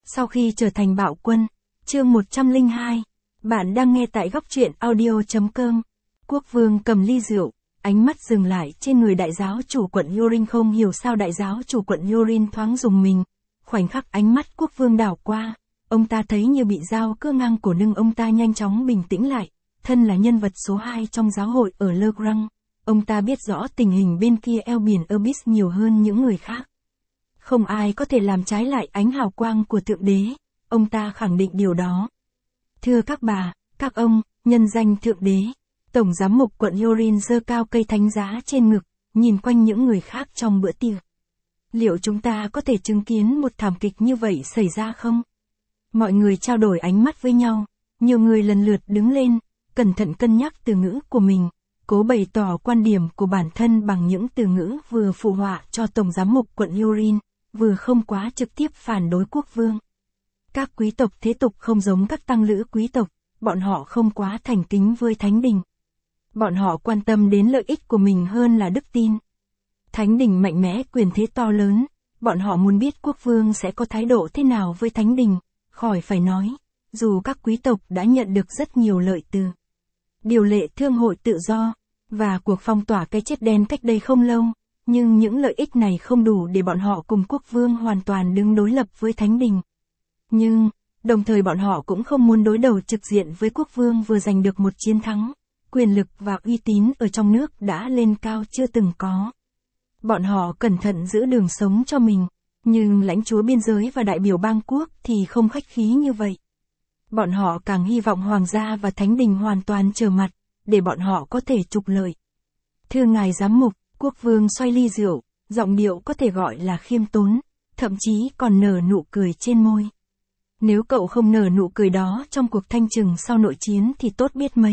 Sau khi trở thành bạo quân, chương 102, bạn đang nghe tại góc truyện audio.com. Quốc vương cầm ly rượu, ánh mắt dừng lại trên người đại giáo chủ quận Yorin, không hiểu sao đại giáo chủ quận Yorin thoáng rùng mình. Khoảnh khắc ánh mắt quốc vương đảo qua, ông ta thấy như bị dao cưa ngang cổ lưng, ông ta nhanh chóng bình tĩnh lại. Thân là nhân vật số 2 trong giáo hội ở Le Grand, ông ta biết rõ tình hình bên kia eo biển Abyss nhiều hơn những người khác. Không ai có thể làm trái lại ánh hào quang của Thượng Đế, ông ta khẳng định điều đó. Thưa các bà, các ông, nhân danh Thượng Đế, Tổng giám mục quận Yorin giơ cao cây thánh giá trên ngực, nhìn quanh những người khác trong bữa tiệc. Liệu chúng ta có thể chứng kiến một thảm kịch như vậy xảy ra không? Mọi người trao đổi ánh mắt với nhau, nhiều người lần lượt đứng lên, cẩn thận cân nhắc từ ngữ của mình, cố bày tỏ quan điểm của bản thân bằng những từ ngữ vừa phụ họa cho Tổng giám mục quận Yorin, vừa không quá trực tiếp phản đối quốc vương. Các quý tộc thế tục không giống các tăng lữ quý tộc, bọn họ không quá thành kính với thánh đình. Bọn họ quan tâm đến lợi ích của mình hơn là đức tin. Thánh đình mạnh mẽ, quyền thế to lớn, bọn họ muốn biết quốc vương sẽ có thái độ thế nào với thánh đình, khỏi phải nói, dù các quý tộc đã nhận được rất nhiều lợi từ điều lệ thương hội tự do, và cuộc phong tỏa cái chết đen cách đây không lâu, nhưng những lợi ích này không đủ để bọn họ cùng quốc vương hoàn toàn đứng đối lập với thánh đình. Nhưng, đồng thời bọn họ cũng không muốn đối đầu trực diện với quốc vương vừa giành được một chiến thắng, quyền lực và uy tín ở trong nước đã lên cao chưa từng có. Bọn họ cẩn thận giữ đường sống cho mình, nhưng lãnh chúa biên giới và đại biểu bang quốc thì không khách khí như vậy. Bọn họ càng hy vọng hoàng gia và thánh đình hoàn toàn trở mặt, để bọn họ có thể trục lợi. Thưa ngài giám mục, quốc vương xoay ly rượu, giọng điệu có thể gọi là khiêm tốn, thậm chí còn nở nụ cười trên môi. Nếu cậu không nở nụ cười đó trong cuộc thanh trừng sau nội chiến thì tốt biết mấy.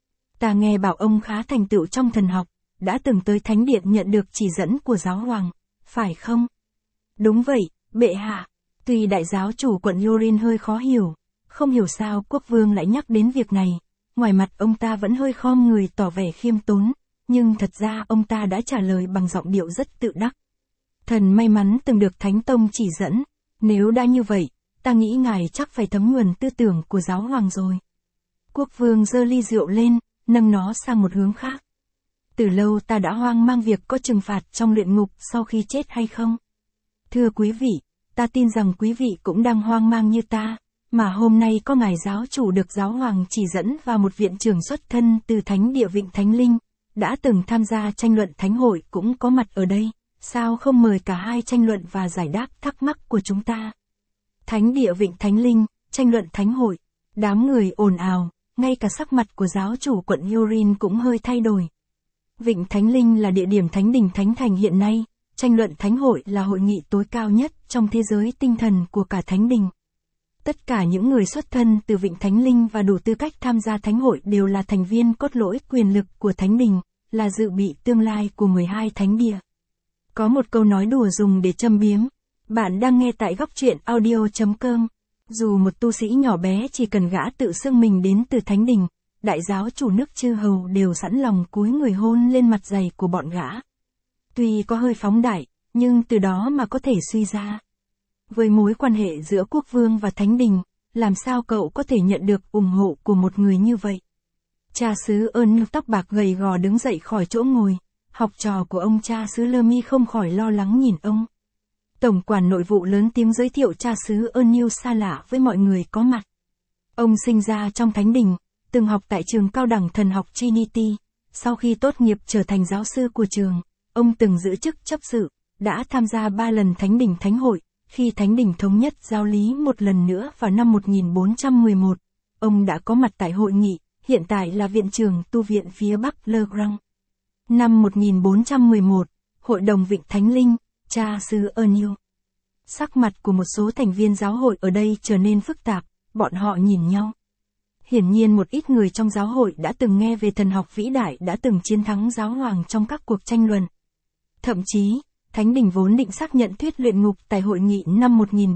Ta nghe bảo ông khá thành tựu trong thần học, đã từng tới thánh điện nhận được chỉ dẫn của giáo hoàng, phải không? Đúng vậy, bệ hạ. Tuy đại giáo chủ quận Yorin hơi khó hiểu, không hiểu sao quốc vương lại nhắc đến việc này, ngoài mặt ông ta vẫn hơi khom người tỏ vẻ khiêm tốn, nhưng thật ra ông ta đã trả lời bằng giọng điệu rất tự đắc. Thần may mắn từng được Thánh Tông chỉ dẫn, nếu đã như vậy, ta nghĩ ngài chắc phải thấm nhuần tư tưởng của giáo hoàng rồi. Quốc vương giơ ly rượu lên, nâng nó sang một hướng khác. Từ lâu ta đã hoang mang việc có trừng phạt trong luyện ngục sau khi chết hay không. Thưa quý vị, ta tin rằng quý vị cũng đang hoang mang như ta, mà hôm nay có ngài giáo chủ được giáo hoàng chỉ dẫn và một viện trưởng xuất thân từ thánh địa Vịnh Thánh Linh, đã từng tham gia tranh luận thánh hội cũng có mặt ở đây, sao không mời cả hai tranh luận và giải đáp thắc mắc của chúng ta. Thánh địa Vịnh Thánh Linh, tranh luận thánh hội, đám người ồn ào, ngay cả sắc mặt của giáo chủ quận Yorin cũng hơi thay đổi. Vịnh Thánh Linh là địa điểm thánh đình thánh thành hiện nay, tranh luận thánh hội là hội nghị tối cao nhất trong thế giới tinh thần của cả thánh đình. Tất cả những người xuất thân từ Vịnh Thánh Linh và đủ tư cách tham gia thánh hội đều là thành viên cốt lõi quyền lực của thánh đình, là dự bị tương lai của 12 thánh địa. Có một câu nói đùa dùng để châm biếm. Bạn đang nghe tại góc truyện audio.com. Dù một tu sĩ nhỏ bé chỉ cần gã tự xưng mình đến từ thánh đình, đại giáo chủ nước chư hầu đều sẵn lòng cúi người hôn lên mặt dày của bọn gã. Tuy có hơi phóng đại, nhưng từ đó mà có thể suy ra. Với mối quan hệ giữa quốc vương và thánh đình, làm sao cậu có thể nhận được ủng hộ của một người như vậy? Cha xứ Ơn tóc bạc gầy gò đứng dậy khỏi chỗ ngồi, học trò của ông cha xứ Lermi không khỏi lo lắng nhìn ông. Tổng quản nội vụ lớn tiếng giới thiệu cha xứ Ơn xa lạ với mọi người có mặt. Ông sinh ra trong thánh đình, từng học tại trường cao đẳng thần học Trinity, sau khi tốt nghiệp trở thành giáo sư của trường, ông từng giữ chức chấp sự, đã tham gia 3 lần thánh đình thánh hội, khi thánh đình thống nhất giáo lý một lần nữa vào năm 1411, ông đã có mặt tại hội nghị, hiện tại là viện trưởng tu viện phía Bắc Le Grand. Năm 1411, Hội đồng Vịnh Thánh Linh, cha xứ Ernil. Sắc mặt của một số thành viên giáo hội ở đây trở nên phức tạp, bọn họ nhìn nhau. Hiển nhiên một ít người trong giáo hội đã từng nghe về thần học vĩ đại đã từng chiến thắng giáo hoàng trong các cuộc tranh luận. Thậm chí, thánh đình vốn định xác nhận thuyết luyện ngục tại hội nghị năm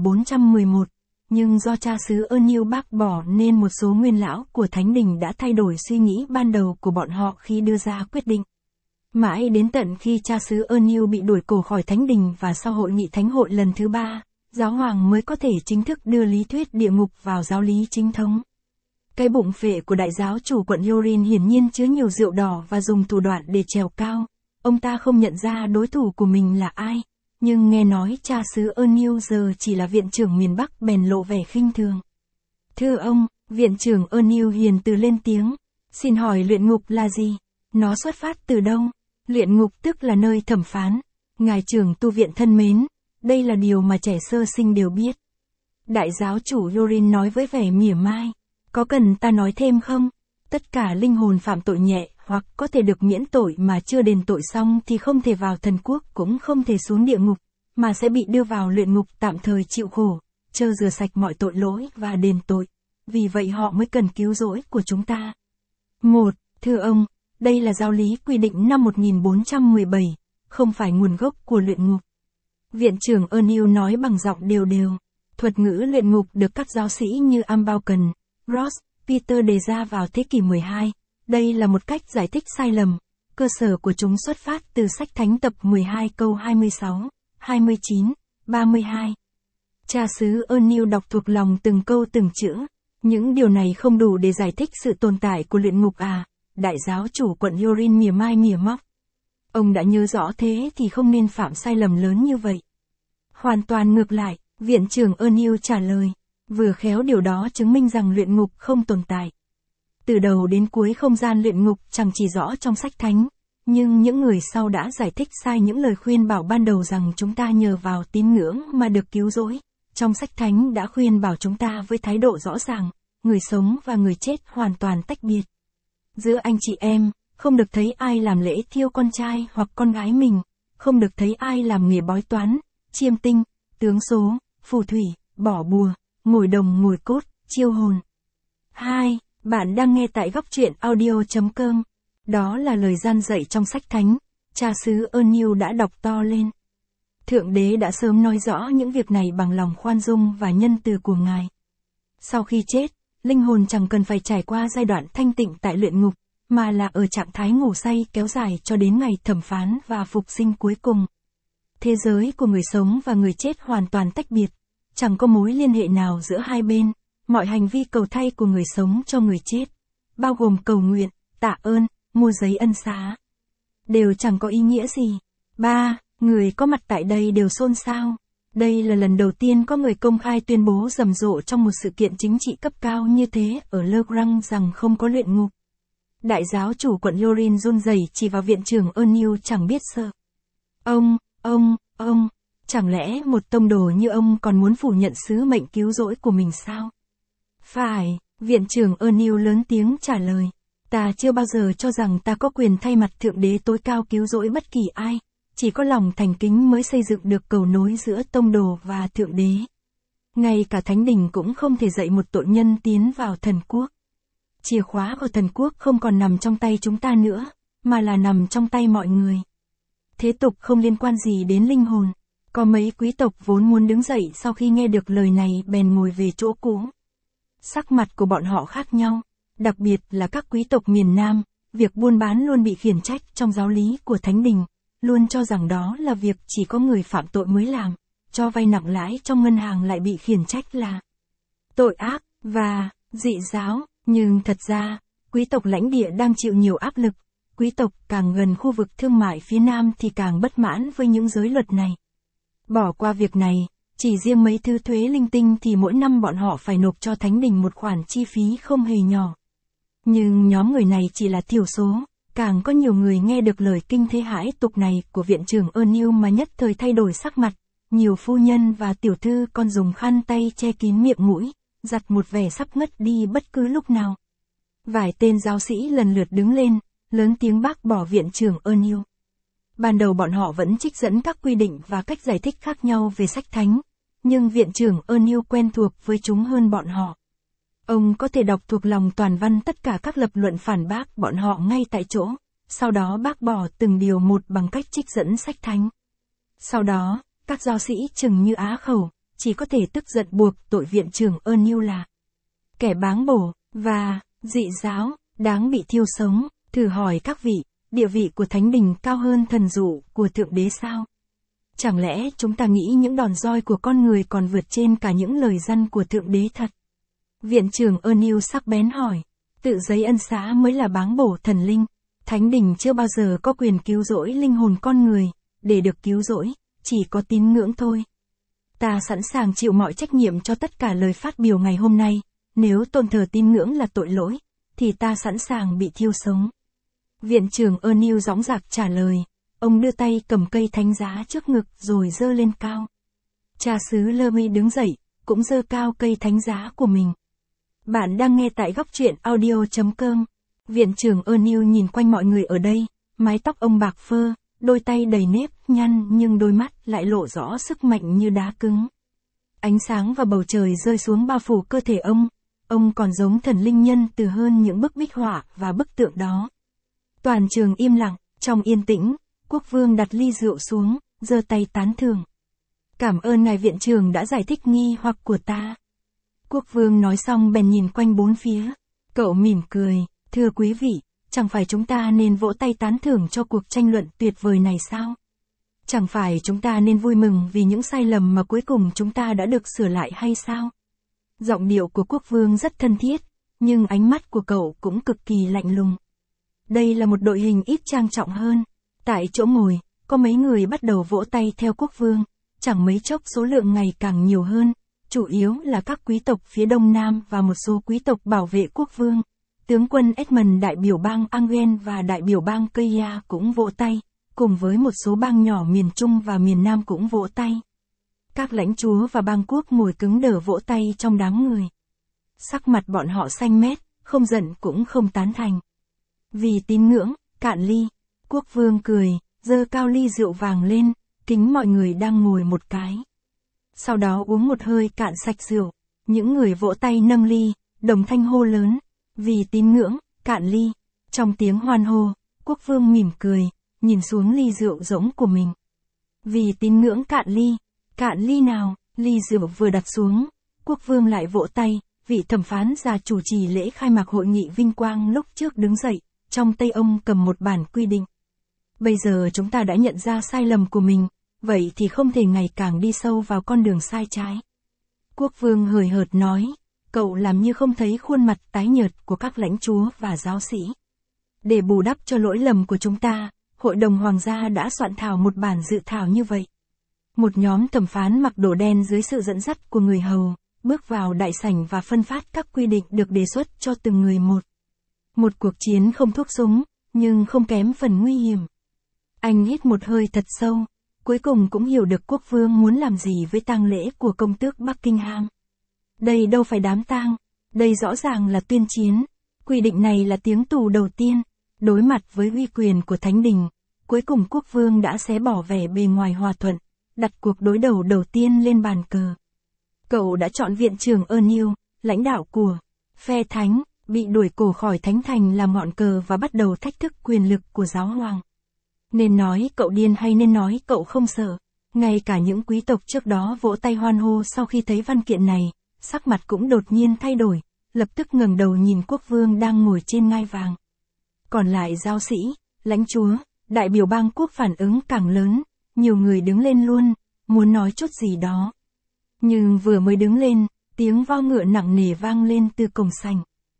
1411, nhưng do cha xứ Ernil bác bỏ nên một số nguyên lão của thánh đình đã thay đổi suy nghĩ ban đầu của bọn họ khi đưa ra quyết định. Mãi đến tận khi cha xứ Ernil bị đuổi cổ khỏi thánh đình và sau hội nghị thánh hội lần thứ 3, giáo hoàng mới có thể chính thức đưa lý thuyết địa ngục vào giáo lý chính thống. Cái bụng phệ của đại giáo chủ quận Yorin hiển nhiên chứa nhiều rượu đỏ và dùng thủ đoạn để trèo cao. Ông ta không nhận ra đối thủ của mình là ai, nhưng nghe nói cha xứ O'Neill giờ chỉ là viện trưởng miền Bắc bèn lộ vẻ khinh thường. Thưa ông, viện trưởng O'Neill hiền từ lên tiếng. Xin hỏi luyện ngục là gì? Nó xuất phát từ đâu? Luyện ngục tức là nơi thẩm phán. Ngài trưởng tu viện thân mến, đây là điều mà trẻ sơ sinh đều biết. Đại giáo chủ Yorin nói với vẻ mỉa mai. Có cần ta nói thêm không? Tất cả linh hồn phạm tội nhẹ hoặc có thể được miễn tội mà chưa đền tội xong thì không thể vào thần quốc cũng không thể xuống địa ngục, mà sẽ bị đưa vào luyện ngục tạm thời chịu khổ, chờ rửa sạch mọi tội lỗi và đền tội. Vì vậy họ mới cần cứu rỗi của chúng ta. 1. Thưa ông, đây là giáo lý quy định năm 1417, không phải nguồn gốc của luyện ngục. Viện trưởng O'Neill nói bằng giọng đều đều. Thuật ngữ luyện ngục được các giáo sĩ như Ambaucan, Ross, Peter đề ra vào thế kỷ 12. Đây là một cách giải thích sai lầm. Cơ sở của chúng xuất phát từ sách Thánh tập 12 câu 26, 29, 32. Cha xứ O'Neill đọc thuộc lòng từng câu từng chữ. Những điều này không đủ để giải thích sự tồn tại của luyện ngục à? Đại giáo chủ quận Yorin mỉa mai mỉa móc. Ông đã nhớ rõ thế thì không nên phạm sai lầm lớn như vậy. Hoàn toàn ngược lại, viện trưởng O'Neill trả lời. Vừa khéo điều đó chứng minh rằng luyện ngục không tồn tại. Từ đầu đến cuối không gian luyện ngục chẳng chỉ rõ trong sách thánh, nhưng những người sau đã giải thích sai những lời khuyên bảo ban đầu rằng chúng ta nhờ vào tín ngưỡng mà được cứu rỗi. Trong sách thánh đã khuyên bảo chúng ta với thái độ rõ ràng, người sống và người chết hoàn toàn tách biệt. Giữa anh chị em, không được thấy ai làm lễ thiêu con trai hoặc con gái mình, không được thấy ai làm nghề bói toán, chiêm tinh, tướng số, phù thủy, bỏ bùa, ngồi đồng ngồi cốt, chiêu hồn. 2. Bạn đang nghe tại góc truyện audio.com. Đó là lời gian dạy trong sách thánh, cha xứ O'Neill đã đọc to lên. Thượng đế đã sớm nói rõ những việc này bằng lòng khoan dung và nhân từ của Ngài. Sau khi chết, linh hồn chẳng cần phải trải qua giai đoạn thanh tịnh tại luyện ngục, mà là ở trạng thái ngủ say kéo dài cho đến ngày thẩm phán và phục sinh cuối cùng. Thế giới của người sống và người chết hoàn toàn tách biệt, chẳng có mối liên hệ nào giữa hai bên. Mọi hành vi cầu thay của người sống cho người chết, bao gồm cầu nguyện, tạ ơn, mua giấy ân xá, đều chẳng có ý nghĩa gì. 3. Người có mặt tại đây đều xôn xao. Đây là lần đầu tiên có người công khai tuyên bố rầm rộ trong một sự kiện chính trị cấp cao như thế ở Le Grand rằng không có luyện ngục. Đại giáo chủ quận Yorin run rẩy chỉ vào viện trưởng O'Neill chẳng biết sợ. Ông, chẳng lẽ một tông đồ như ông còn muốn phủ nhận sứ mệnh cứu rỗi của mình sao? Phải, viện trưởng O'Neill lớn tiếng trả lời. Ta chưa bao giờ cho rằng ta có quyền thay mặt Thượng Đế tối cao cứu rỗi bất kỳ ai. Chỉ có lòng thành kính mới xây dựng được cầu nối giữa tông đồ và Thượng Đế. Ngay cả Thánh Đình cũng không thể dạy một tội nhân tiến vào thần quốc. Chìa khóa của thần quốc không còn nằm trong tay chúng ta nữa, mà là nằm trong tay mọi người. Thế tục không liên quan gì đến linh hồn. Có mấy quý tộc vốn muốn đứng dậy sau khi nghe được lời này bèn ngồi về chỗ cũ. Sắc mặt của bọn họ khác nhau, đặc biệt là các quý tộc miền Nam, việc buôn bán luôn bị khiển trách trong giáo lý của Thánh Đình, luôn cho rằng đó là việc chỉ có người phạm tội mới làm, cho vay nặng lãi trong ngân hàng lại bị khiển trách là tội ác và dị giáo, nhưng thật ra, quý tộc lãnh địa đang chịu nhiều áp lực, quý tộc càng gần khu vực thương mại phía Nam thì càng bất mãn với những giới luật này. Bỏ qua việc này, chỉ riêng mấy thứ thuế linh tinh thì mỗi năm bọn họ phải nộp cho Thánh Đình một khoản chi phí không hề nhỏ. Nhưng nhóm người này chỉ là thiểu số, càng có nhiều người nghe được lời kinh thế hãi tục này của viện trưởng O'Neill mà nhất thời thay đổi sắc mặt, nhiều phu nhân và tiểu thư còn dùng khăn tay che kín miệng mũi, giặt một vẻ sắp ngất đi bất cứ lúc nào. Vài tên giáo sĩ lần lượt đứng lên, lớn tiếng bác bỏ viện trưởng O'Neill. Ban đầu bọn họ vẫn trích dẫn các quy định và cách giải thích khác nhau về sách thánh, nhưng viện trưởng O'Neill quen thuộc với chúng hơn bọn họ. Ông có thể đọc thuộc lòng toàn văn tất cả các lập luận phản bác bọn họ ngay tại chỗ, sau đó bác bỏ từng điều một bằng cách trích dẫn sách thánh. Sau đó, các giáo sĩ chừng như á khẩu, chỉ có thể tức giận buộc tội viện trưởng O'Neill là kẻ báng bổ và dị giáo, đáng bị thiêu sống. Thử hỏi các vị, địa vị của Thánh Đình cao hơn thần dụ của Thượng Đế sao? Chẳng lẽ chúng ta nghĩ những đòn roi của con người còn vượt trên cả những lời răn của Thượng Đế thật? Viện trưởng O'Neill sắc bén hỏi. Tự giấy ân xá mới là báng bổ thần linh. Thánh đình chưa bao giờ có quyền cứu rỗi linh hồn con người. Để được cứu rỗi, chỉ có tín ngưỡng thôi. Ta sẵn sàng chịu mọi trách nhiệm cho tất cả lời phát biểu ngày hôm nay. Nếu tôn thờ tín ngưỡng là tội lỗi, thì ta sẵn sàng bị thiêu sống. Viện trưởng O'Neill dõng dạc trả lời. Ông đưa tay cầm cây thánh giá trước ngực rồi giơ lên cao. Cha xứ Lermy đứng dậy, cũng giơ cao cây thánh giá của mình. Bạn đang nghe tại góc truyện audio.com. Viện trưởng O'Neill nhìn quanh mọi người ở đây, mái tóc ông bạc phơ, đôi tay đầy nếp nhăn nhưng đôi mắt lại lộ rõ sức mạnh như đá cứng. Ánh sáng và bầu trời rơi xuống bao phủ cơ thể ông còn giống thần linh nhân từ hơn những bức bích họa và bức tượng đó. Toàn trường im lặng, trong yên tĩnh, quốc vương đặt ly rượu xuống, giơ tay tán thưởng. Cảm ơn ngài viện trưởng đã giải thích nghi hoặc của ta. Quốc vương nói xong bèn nhìn quanh bốn phía. Cậu mỉm cười, thưa quý vị, chẳng phải chúng ta nên vỗ tay tán thưởng cho cuộc tranh luận tuyệt vời này sao? Chẳng phải chúng ta nên vui mừng vì những sai lầm mà cuối cùng chúng ta đã được sửa lại hay sao? Giọng điệu của quốc vương rất thân thiết, nhưng ánh mắt của cậu cũng cực kỳ lạnh lùng. Đây là một đội hình ít trang trọng hơn. Tại chỗ ngồi, có mấy người bắt đầu vỗ tay theo quốc vương, chẳng mấy chốc số lượng ngày càng nhiều hơn, chủ yếu là các quý tộc phía đông nam và một số quý tộc bảo vệ quốc vương. Tướng quân Edmund đại biểu bang Anglen và đại biểu bang Kaya cũng vỗ tay, cùng với một số bang nhỏ miền Trung và miền Nam cũng vỗ tay. Các lãnh chúa và bang quốc ngồi cứng đờ vỗ tay trong đám người. Sắc mặt bọn họ xanh mét, không giận cũng không tán thành. Vì tín ngưỡng, cạn ly. Quốc vương cười, giơ cao ly rượu vàng lên, kính mọi người đang ngồi một cái. Sau đó uống một hơi cạn sạch rượu. Những người vỗ tay nâng ly, đồng thanh hô lớn. Vì tín ngưỡng, cạn ly. Trong tiếng hoan hô, quốc vương mỉm cười, nhìn xuống ly rượu rỗng của mình. Vì tín ngưỡng cạn ly nào, ly rượu vừa đặt xuống, quốc vương lại vỗ tay, vị thẩm phán già chủ trì lễ khai mạc hội nghị vinh quang lúc trước đứng dậy, trong tay ông cầm một bản quy định. Bây giờ chúng ta đã nhận ra sai lầm của mình, vậy thì không thể ngày càng đi sâu vào con đường sai trái. Quốc vương hời hợt nói, cậu làm như không thấy khuôn mặt tái nhợt của các lãnh chúa và giáo sĩ. Để bù đắp cho lỗi lầm của chúng ta, Hội đồng Hoàng gia đã soạn thảo một bản dự thảo như vậy. Một nhóm thẩm phán mặc đồ đen dưới sự dẫn dắt của người hầu, bước vào đại sảnh và phân phát các quy định được đề xuất cho từng người một. Một cuộc chiến không thuốc súng, nhưng không kém phần nguy hiểm. Anh hít một hơi thật sâu, cuối cùng cũng hiểu được quốc vương muốn làm gì với tang lễ của công tước Buckingham. Đây đâu phải đám tang, đây rõ ràng là tuyên chiến. Quy định này là tiếng tù đầu tiên, đối mặt với uy quyền của Thánh đình. Cuối cùng quốc vương đã xé bỏ vẻ bề ngoài hòa thuận, đặt cuộc đối đầu đầu tiên lên bàn cờ. Cậu đã chọn viện trưởng O'Neill, lãnh đạo của phe thánh, bị đuổi cổ khỏi thánh thành làm ngọn cờ và bắt đầu thách thức quyền lực của giáo hoàng. Nên nói cậu điên hay nên nói cậu không sợ? Ngay cả những quý tộc trước đó vỗ tay hoan hô sau khi thấy văn kiện này, sắc mặt cũng đột nhiên thay đổi, lập tức ngẩng đầu nhìn quốc vương đang ngồi trên ngai vàng. Còn lại giáo sĩ, lãnh chúa, đại biểu bang quốc phản ứng càng lớn, nhiều người đứng lên luôn, muốn nói chút gì đó. Nhưng vừa mới đứng lên, tiếng vó ngựa nặng nề vang lên từ cổng sảnh.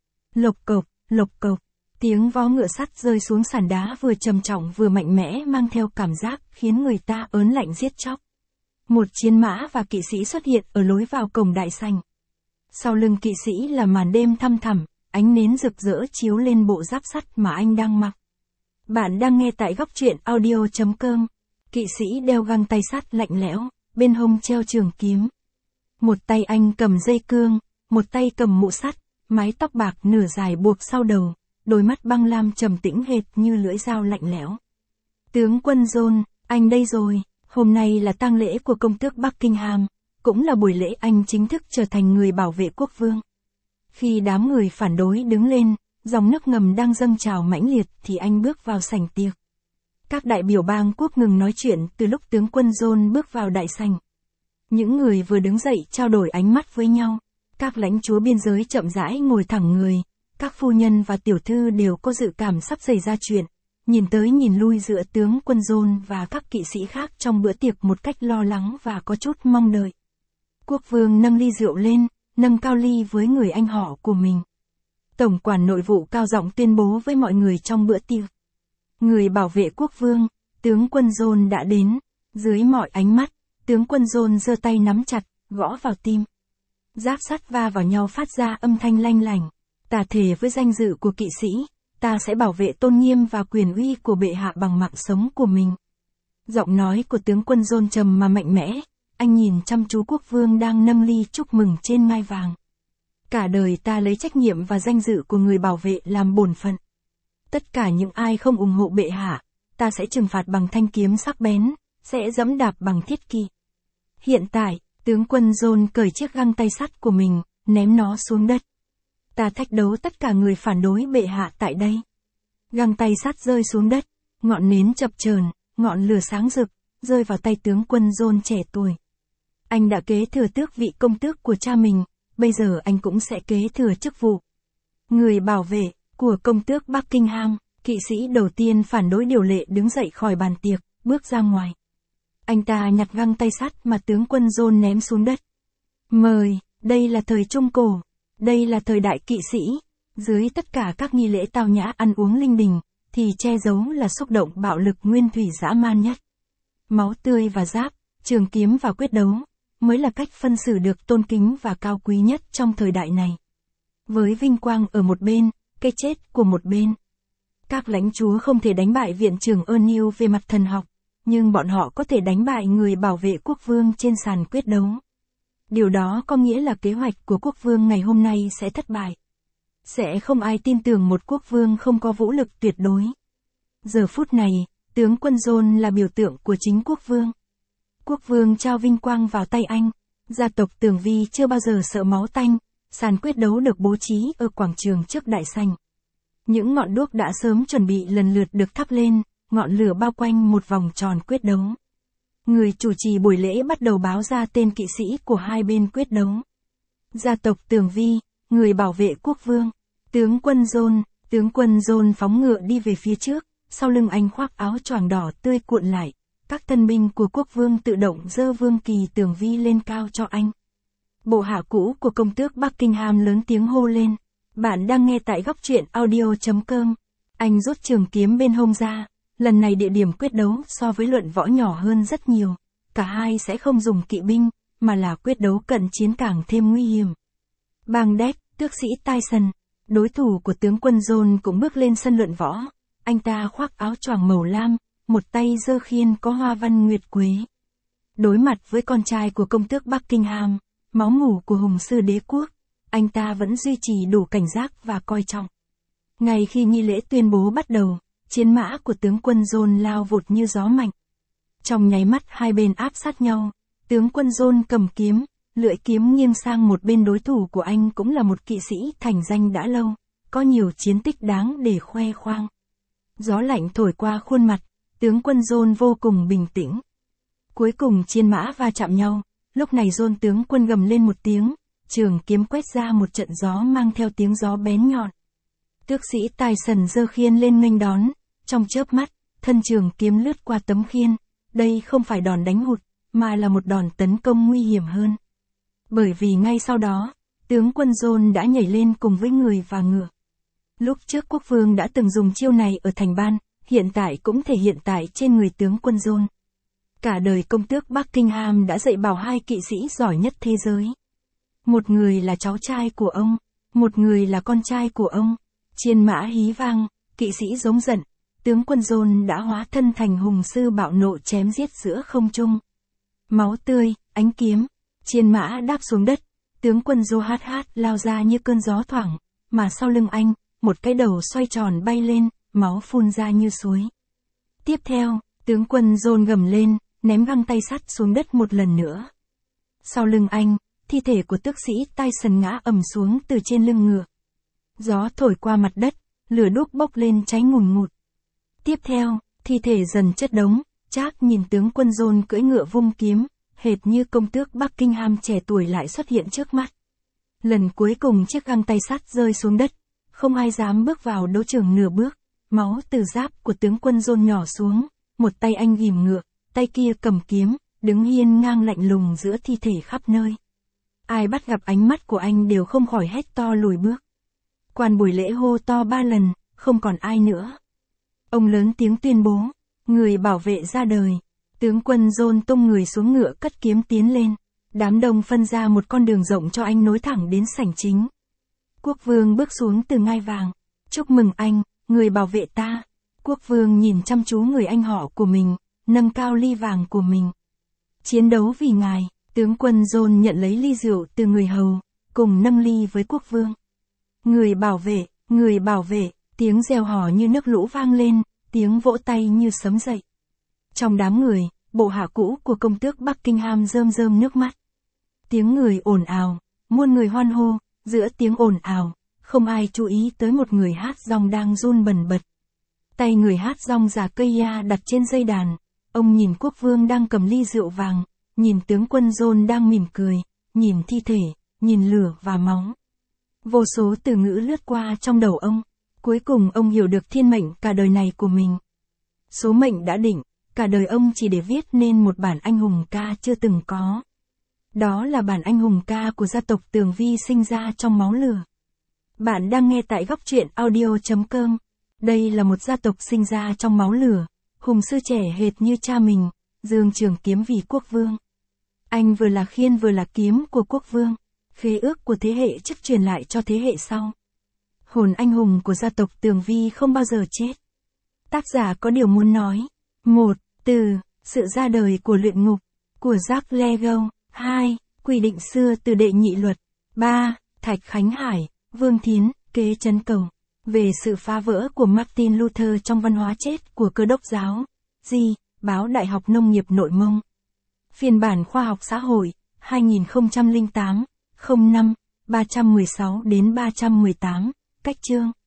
Lộc cộc, tiếng vó ngựa sắt rơi xuống sàn đá vừa trầm trọng vừa mạnh mẽ mang theo cảm giác khiến người ta ớn lạnh giết chóc. Một chiến mã và kỵ sĩ xuất hiện ở lối vào cổng đại sảnh. Sau lưng kỵ sĩ là màn đêm thăm thẳm, ánh nến rực rỡ chiếu lên bộ giáp sắt mà anh đang mặc. Bạn đang nghe tại góc truyện audio.com. Kỵ sĩ đeo găng tay sắt lạnh lẽo, bên hông treo trường kiếm. Một tay anh cầm dây cương, một tay cầm mũ sắt, mái tóc bạc nửa dài buộc sau đầu, đôi mắt băng lam trầm tĩnh hệt như lưỡi dao lạnh lẽo. Tướng quân John, anh đây rồi, hôm nay là tang lễ của công tước Buckingham, cũng là buổi lễ anh chính thức trở thành người bảo vệ quốc vương. Khi đám người phản đối đứng lên, dòng nước ngầm đang dâng trào mãnh liệt thì anh bước vào sảnh tiệc. Các đại biểu bang quốc ngừng nói chuyện từ lúc tướng quân John bước vào đại sảnh. Những người vừa đứng dậy trao đổi ánh mắt với nhau. Các lãnh chúa biên giới chậm rãi ngồi thẳng người. Các phu nhân và tiểu thư đều có dự cảm sắp xảy ra chuyện. nhìn tới nhìn lui giữa tướng quân John và các kỵ sĩ khác trong bữa tiệc một cách lo lắng và có chút mong đợi. Quốc vương nâng ly rượu lên, nâng cao ly với người anh họ của mình. Tổng quản nội vụ cao giọng tuyên bố với mọi người trong bữa tiệc. Người bảo vệ quốc vương, tướng quân John đã đến. Dưới mọi ánh mắt, tướng quân John giơ tay nắm chặt, gõ vào tim. Giáp sắt va vào nhau phát ra âm thanh lanh lảnh. Ta thề với danh dự của kỵ sĩ, ta sẽ bảo vệ tôn nghiêm và quyền uy của bệ hạ bằng mạng sống của mình. Giọng nói của tướng quân John trầm mà mạnh mẽ, anh nhìn chăm chú quốc vương đang nâng ly chúc mừng trên ngai vàng. Cả đời ta lấy trách nhiệm và danh dự của người bảo vệ làm bổn phận. Tất cả những ai không ủng hộ bệ hạ, ta sẽ trừng phạt bằng thanh kiếm sắc bén, sẽ giẫm đạp bằng thiết kỵ. Hiện tại, tướng quân John cởi chiếc găng tay sắt của mình, ném nó xuống đất. Ta thách đấu tất cả người phản đối bệ hạ tại đây. Găng tay sắt rơi xuống đất, ngọn nến chập chờn, ngọn lửa sáng rực, rơi vào tay tướng quân John trẻ tuổi. Anh đã kế thừa tước vị công tước của cha mình, bây giờ anh cũng sẽ kế thừa chức vụ. Người bảo vệ của công tước Buckingham, kỵ sĩ đầu tiên phản đối điều lệ đứng dậy khỏi bàn tiệc, bước ra ngoài. Anh ta nhặt găng tay sắt mà tướng quân John ném xuống đất. Mời, đây là thời Trung Cổ, đây là thời đại kỵ sĩ, dưới tất cả các nghi lễ tao nhã ăn uống linh đình, thì che giấu là xúc động bạo lực nguyên thủy dã man nhất. Máu tươi và giáp, trường kiếm và quyết đấu, mới là cách phân xử được tôn kính và cao quý nhất trong thời đại này. Với vinh quang ở một bên, cái chết của một bên. Các lãnh chúa không thể đánh bại viện trưởng O'Neill về mặt thần học, nhưng bọn họ có thể đánh bại người bảo vệ quốc vương trên sàn quyết đấu. Điều đó có nghĩa là kế hoạch của quốc vương ngày hôm nay sẽ thất bại. Sẽ không ai tin tưởng một quốc vương không có vũ lực tuyệt đối. Giờ phút này, tướng quân John là biểu tượng của chính quốc vương. Quốc vương trao vinh quang vào tay anh. Gia tộc Tường Vi chưa bao giờ sợ máu tanh. Sàn quyết đấu được bố trí ở quảng trường trước đại sảnh. Những ngọn đuốc đã sớm chuẩn bị lần lượt được thắp lên, ngọn lửa bao quanh một vòng tròn quyết đấu. Người chủ trì buổi lễ bắt đầu báo ra tên kỵ sĩ của hai bên quyết đấu. Gia tộc Tường Vi, người bảo vệ quốc vương. Tướng quân John phóng ngựa đi về phía trước, sau lưng anh khoác áo choàng đỏ tươi cuộn lại. Các thân binh của quốc vương tự động giơ vương kỳ Tường Vi lên cao cho anh. Bộ hạ cũ của công tước Buckingham lớn tiếng hô lên. Bạn đang nghe tại góc truyện audio.com. Anh rút trường kiếm bên hông ra. Lần này địa điểm quyết đấu so với luận võ nhỏ hơn rất nhiều. Cả hai sẽ không dùng kỵ binh, mà là quyết đấu cận chiến càng thêm nguy hiểm. Bang Đét, tước sĩ Tyson, đối thủ của tướng quân John cũng bước lên sân luận võ. Anh ta khoác áo choàng màu lam, một tay giơ khiên có hoa văn nguyệt quế. Đối mặt với con trai của công tước Buckingham, máu mủ của hùng sư đế quốc, anh ta vẫn duy trì đủ cảnh giác và coi trọng. Ngay khi nghi lễ tuyên bố bắt đầu, chiến mã của tướng quân John lao vụt như gió mạnh. Trong nháy mắt hai bên áp sát nhau, tướng quân John cầm kiếm, lưỡi kiếm nghiêng sang một bên. Đối thủ của anh cũng là một kỵ sĩ thành danh đã lâu, có nhiều chiến tích đáng để khoe khoang. Gió lạnh thổi qua khuôn mặt, tướng quân John vô cùng bình tĩnh. Cuối cùng chiến mã va chạm nhau, lúc này John tướng quân gầm lên một tiếng, trường kiếm quét ra một trận gió mang theo tiếng gió bén nhọn. Tước sĩ Tyson giơ khiên lên nghênh đón, trong chớp mắt, thân trường kiếm lướt qua tấm khiên, đây không phải đòn đánh hụt, mà là một đòn tấn công nguy hiểm hơn. Bởi vì ngay sau đó, tướng quân John đã nhảy lên cùng với người và ngựa. Lúc trước quốc vương đã từng dùng chiêu này ở thành Ban, hiện tại cũng thể hiện tại trên người tướng quân John. Cả đời công tước Buckingham đã dạy bảo hai kỵ sĩ giỏi nhất thế giới. Một người là cháu trai của ông, một người là con trai của ông. Chiên mã hí vang, kỵ sĩ giống giận, tướng quân John đã hóa thân thành hùng sư bạo nộ chém giết giữa không trung. Máu tươi, ánh kiếm, chiên mã đáp xuống đất, tướng quân John lao ra như cơn gió thoảng, mà sau lưng anh, một cái đầu xoay tròn bay lên, máu phun ra như suối. Tiếp theo, tướng quân John gầm lên, ném găng tay sắt xuống đất một lần nữa. Sau lưng anh, thi thể của tước sĩ Tyson ngã ầm xuống từ trên lưng ngựa. Gió thổi qua mặt đất, lửa đuốc bốc lên cháy ngùn ngụt. Tiếp theo, thi thể dần chất đống, Trác nhìn tướng quân John cưỡi ngựa vung kiếm, hệt như công tước Buckingham trẻ tuổi lại xuất hiện trước mắt. Lần cuối cùng chiếc găng tay sắt rơi xuống đất, không ai dám bước vào đấu trường nửa bước, Máu từ giáp của tướng quân John nhỏ xuống, một tay anh ghìm ngựa, tay kia cầm kiếm, đứng hiên ngang lạnh lùng giữa thi thể khắp nơi. Ai bắt gặp ánh mắt của anh đều không khỏi hét to lùi bước. Quan buổi lễ hô to 3 lần, không còn ai nữa. Ông lớn tiếng tuyên bố, người bảo vệ ra đời. Tướng quân John tung người xuống ngựa cất kiếm tiến lên. Đám đông phân ra một con đường rộng cho anh nối thẳng đến sảnh chính. Quốc vương bước xuống từ ngai vàng. Chúc mừng anh, người bảo vệ ta. Quốc vương nhìn chăm chú người anh họ của mình, nâng cao ly vàng của mình. Chiến đấu vì ngài, tướng quân John nhận lấy ly rượu từ người hầu, cùng nâng ly với quốc vương. Người bảo vệ, tiếng reo hò như nước lũ vang lên, tiếng vỗ tay như sấm dậy. Trong đám người, bộ hạ cũ của công tước Buckingham rơm rơm nước mắt. Tiếng người ồn ào, muôn người hoan hô, giữa tiếng ồn ào, không ai chú ý tới một người hát dong đang run bần bật. Tay người hát dong già cây ya đặt trên dây đàn, ông nhìn quốc vương đang cầm ly rượu vàng, nhìn tướng quân John đang mỉm cười, nhìn thi thể, nhìn lửa và máu. Vô số từ ngữ lướt qua trong đầu ông, cuối cùng ông hiểu được thiên mệnh cả đời này của mình. Số mệnh đã định, cả đời ông chỉ để viết nên một bản anh hùng ca chưa từng có. Đó là bản anh hùng ca của gia tộc Tường Vi sinh ra trong máu lửa. Bạn đang nghe tại góc truyện audio.com. Đây là một gia tộc sinh ra trong máu lửa, hùng sư trẻ hệt như cha mình, dương trường kiếm vì quốc vương. Anh vừa là khiên vừa là kiếm của quốc vương, khế ước của thế hệ trước truyền lại cho thế hệ sau. Hồn anh hùng của gia tộc Tường Vi không bao giờ chết. Tác giả có điều muốn nói. 1. Từ, sự ra đời của luyện ngục, của Jacques Lego. 2. Quy định xưa từ đệ nhị luật. 3. Thạch Khánh Hải, Vương Thiến, kế trấn cầu. Về sự phá vỡ của Martin Luther trong văn hóa chết của Cơ đốc giáo. Báo Đại học Nông nghiệp Nội Mông. Phiên bản khoa học xã hội, 2008, 05, 316-318, cách chương.